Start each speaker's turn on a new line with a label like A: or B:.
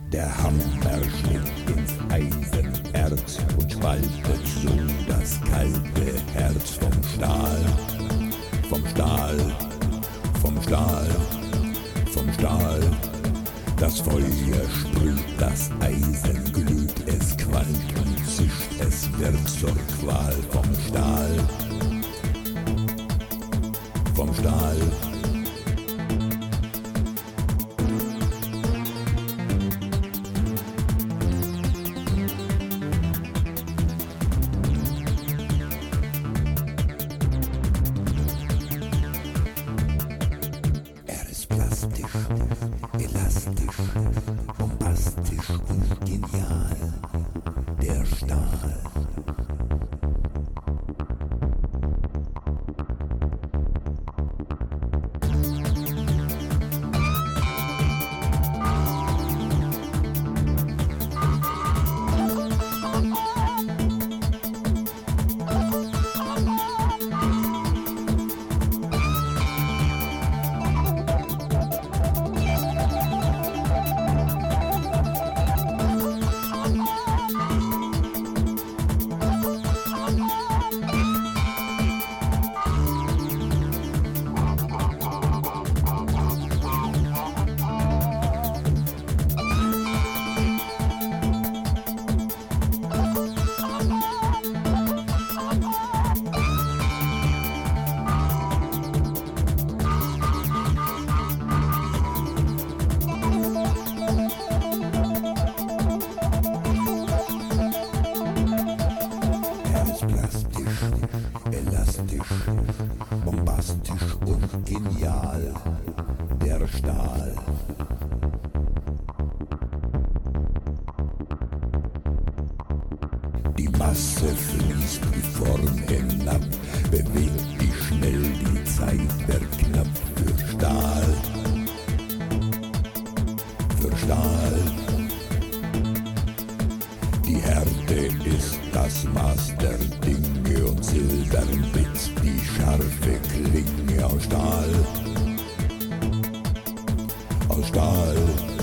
A: Der Hammer schlägt ins Eisenerz und spaltet so das kalte Herz vom Stahl, vom Stahl, vom Stahl, vom Stahl. Das Feuer sprüht, das Eisen glüht, es qualmt und zischt, es wird zur Qual vom Stahl, vom Stahl. Plastisch, elastisch, bombastisch und genial, der Stahl. Plastisch, elastisch, bombastisch und genial, der Stahl. Die Masse fließt die Form hinab, bewegt die schnell, die Zeit wird knapp für Stahl, für Stahl. Die Härte ist das Maß der Dinge und silbern blitzt die scharfe Klinge aus Stahl, aus Stahl.